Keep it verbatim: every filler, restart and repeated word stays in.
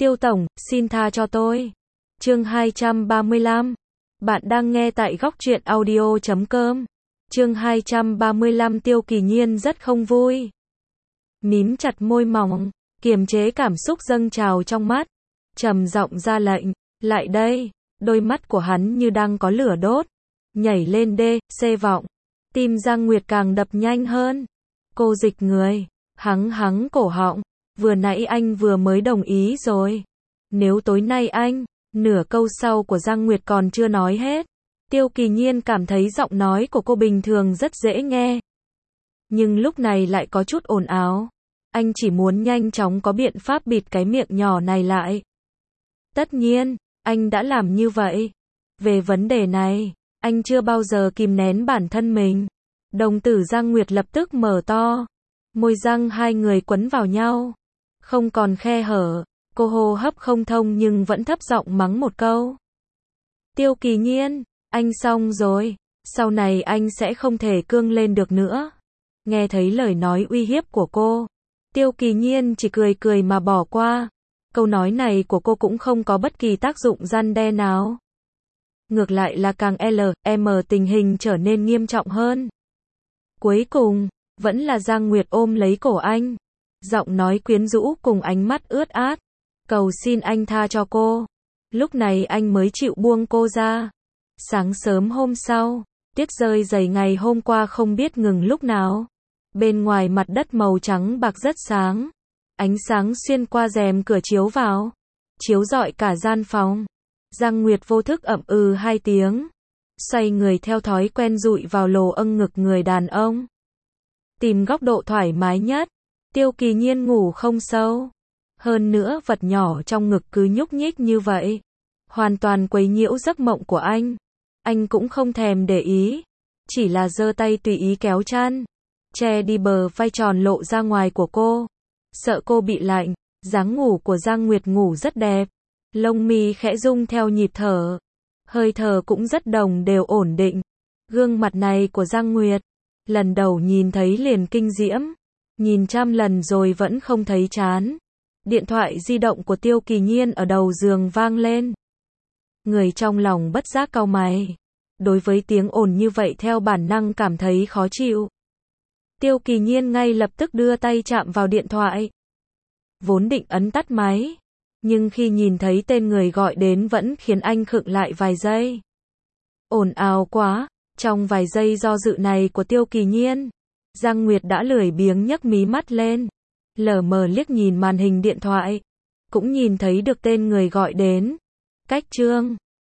Tiêu tổng, xin tha cho tôi. Chương hai trăm ba mươi lăm. Bạn đang nghe tại góc truyện audio chấm com. Chương hai trăm ba mươi lăm. Tiêu Kỳ Nhiên rất không vui. Mím chặt môi mỏng, kiềm chế cảm xúc dâng trào trong mắt, trầm giọng ra lệnh, lại đây. Đôi mắt của hắn như đang có lửa đốt, nhảy lên đê, xê vọng. Tim Giang Nguyệt càng đập nhanh hơn. Cô dịch người, hắng hắng cổ họng, vừa nãy anh vừa mới đồng ý rồi. Nếu tối nay anh, nửa câu sau của Giang Nguyệt còn chưa nói hết. Tiêu Kỳ Nhiên cảm thấy giọng nói của cô bình thường rất dễ nghe, nhưng lúc này lại có chút ồn ào. Anh chỉ muốn nhanh chóng có biện pháp bịt cái miệng nhỏ này lại. Tất nhiên, anh đã làm như vậy. Về vấn đề này, anh chưa bao giờ kìm nén bản thân mình. Đồng tử Giang Nguyệt lập tức mở to. Môi răng hai người quấn vào nhau, không còn khe hở. Cô hô hấp không thông nhưng vẫn thấp giọng mắng một câu. Tiêu Kỳ Nhiên, anh xong rồi. Sau này anh sẽ không thể cương lên được nữa. Nghe thấy lời nói uy hiếp của cô, Tiêu Kỳ Nhiên chỉ cười cười mà bỏ qua. Câu nói này của cô cũng không có bất kỳ tác dụng răn đe nào. Ngược lại là càng L M tình hình trở nên nghiêm trọng hơn. Cuối cùng, vẫn là Giang Nguyệt ôm lấy cổ anh. Giọng nói quyến rũ cùng ánh mắt ướt át. Cầu xin anh tha cho cô. Lúc này anh mới chịu buông cô ra. Sáng sớm hôm sau, tuyết rơi dày ngày hôm qua không biết ngừng lúc nào. Bên ngoài mặt đất màu trắng bạc rất sáng. Ánh sáng xuyên qua rèm cửa chiếu vào, chiếu rọi cả gian phòng. Giang Nguyệt vô thức ậm ừ hai tiếng, xoay người theo thói quen dụi vào lồ âng ngực người đàn ông. Tìm góc độ thoải mái nhất. Tiêu Kỳ Nhiên ngủ không sâu. Hơn nữa vật nhỏ trong ngực cứ nhúc nhích như vậy, hoàn toàn quấy nhiễu giấc mộng của anh. Anh cũng không thèm để ý, chỉ là giơ tay tùy ý kéo chăn, che đi bờ vai tròn lộ ra ngoài của cô. Sợ cô bị lạnh, dáng ngủ của Giang Nguyệt ngủ rất đẹp. Lông mi khẽ rung theo nhịp thở. Hơi thở cũng rất đồng đều ổn định. Gương mặt này của Giang Nguyệt, lần đầu nhìn thấy liền kinh diễm. Nhìn trăm lần rồi vẫn không thấy chán. Điện thoại di động của Tiêu Kỳ Nhiên ở đầu giường vang lên. Người trong lòng bất giác cau mày. Đối với tiếng ồn như vậy theo bản năng cảm thấy khó chịu. Tiêu Kỳ Nhiên ngay lập tức đưa tay chạm vào điện thoại. Vốn định ấn tắt máy, nhưng khi nhìn thấy tên người gọi đến vẫn khiến anh khựng lại vài giây. Ồn ào quá. Trong vài giây do dự này của Tiêu Kỳ Nhiên, Giang Nguyệt đã lười biếng nhấc mí mắt lên, lờ mờ liếc nhìn màn hình điện thoại, cũng nhìn thấy được tên người gọi đến. Cách Trương.